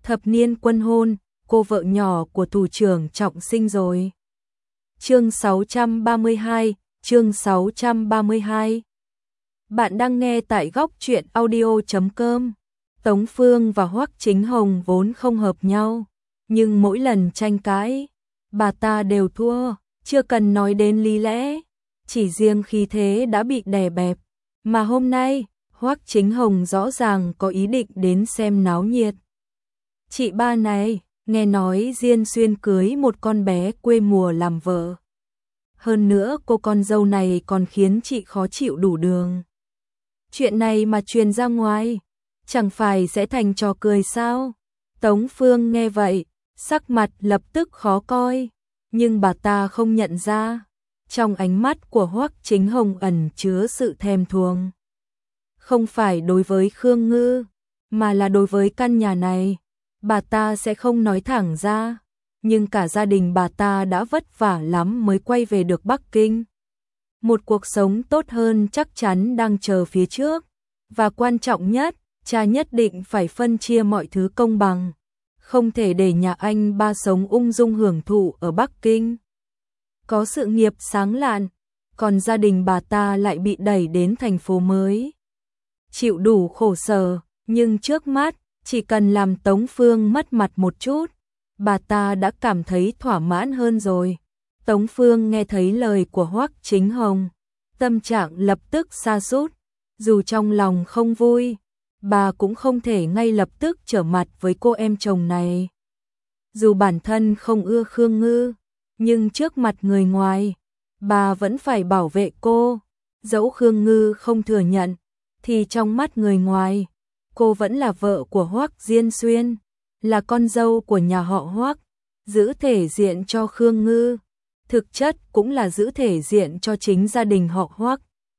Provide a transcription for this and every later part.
thập niên quân hôn, cô vợ nhỏ của thủ trưởng Trọng Sinh rồi. Chương 632, chương 632. Bạn đang nghe tại góc truyện audio.com. Tống Phương và Hoắc Chính Hồng vốn không hợp nhau, nhưng mỗi lần tranh cãi, bà ta đều thua, chưa cần nói đến lý lẽ, chỉ riêng khí thế đã bị đè bẹp, mà hôm nay, Hoắc Chính Hồng rõ ràng có ý định đến xem náo nhiệt. Chị ba này, nghe nói Diên Xuyên cưới một con bé quê mùa làm vợ. Hơn nữa cô con dâu này còn khiến chị khó chịu đủ đường. Chuyện này mà truyền ra ngoài, chẳng phải sẽ thành trò cười sao? Tống Phương nghe vậy, sắc mặt lập tức khó coi, nhưng bà ta không nhận ra, trong ánh mắt của Hoắc Chính Hồng ẩn chứa sự thèm thuồng. Không phải đối với Khương Ngư, mà là đối với căn nhà này, bà ta sẽ không nói thẳng ra, nhưng cả gia đình bà ta đã vất vả lắm mới quay về được Bắc Kinh. Một cuộc sống tốt hơn chắc chắn đang chờ phía trước, và quan trọng nhất, cha nhất định phải phân chia mọi thứ công bằng, không thể để nhà anh ba sống ung dung hưởng thụ ở Bắc Kinh. Có sự nghiệp sáng lạn, còn gia đình bà ta lại bị đẩy đến thành phố mới. Chịu đủ khổ sở, nhưng trước mắt, chỉ cần làm Tống Phương mất mặt một chút, bà ta đã cảm thấy thỏa mãn hơn rồi. Tống Phương nghe thấy lời của Hoắc Chính Hồng, tâm trạng lập tức sa sút, dù trong lòng không vui, bà cũng không thể ngay lập tức trở mặt với cô em chồng này. Dù bản thân không ưa Khương Ngư, nhưng trước mặt người ngoài, bà vẫn phải bảo vệ cô. Dẫu Khương Ngư không thừa nhận, thì trong mắt người ngoài, cô vẫn là vợ của Hoắc Diên Xuyên, là con dâu của nhà họ Hoắc, giữ thể diện cho Khương Ngư, thực chất cũng là giữ thể diện cho chính gia đình họ Hoắc.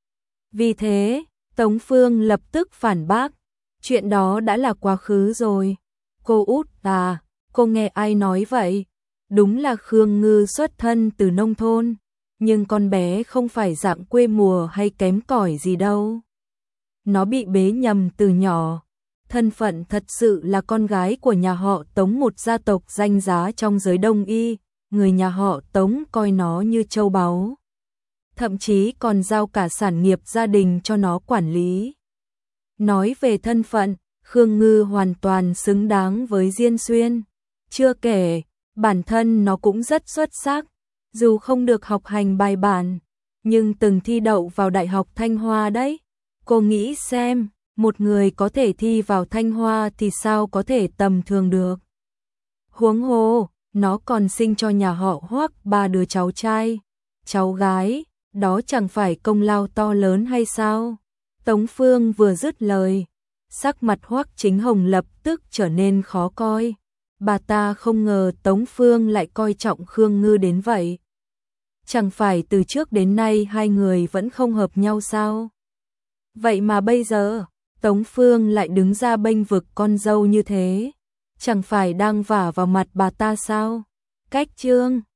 Vì thế, Tống Phương lập tức phản bác, chuyện đó đã là quá khứ rồi. Cô út à, cô nghe ai nói vậy? Đúng là Khương Ngư xuất thân từ nông thôn, nhưng con bé không phải dạng quê mùa hay kém cỏi gì đâu. Nó bị bế nhầm từ nhỏ, thân phận thật sự là con gái của nhà họ Tống, một gia tộc danh giá trong giới Đông y, người nhà họ Tống coi nó như châu báu. Thậm chí còn giao cả sản nghiệp gia đình cho nó quản lý. Nói về thân phận, Khương Ngư hoàn toàn xứng đáng với Diên Xuyên. Chưa kể, bản thân nó cũng rất xuất sắc, dù không được học hành bài bản, nhưng từng thi đậu vào Đại học Thanh Hoa đấy. Cô nghĩ xem, một người có thể thi vào Thanh Hoa thì sao có thể tầm thường được. Huống hồ, nó còn sinh cho nhà họ Hoắc 3 đứa cháu trai, cháu gái, đó chẳng phải công lao to lớn hay sao? Tống Phương vừa dứt lời, sắc mặt Hoắc Chính Hồng lập tức trở nên khó coi. Bà ta không ngờ Tống Phương lại coi trọng Khương Ngư đến vậy. Chẳng phải từ trước đến nay hai người vẫn không hợp nhau sao? Vậy mà bây giờ, Tống Phương lại đứng ra bênh vực con dâu như thế, chẳng phải đang vả vào mặt bà ta sao? Cách chương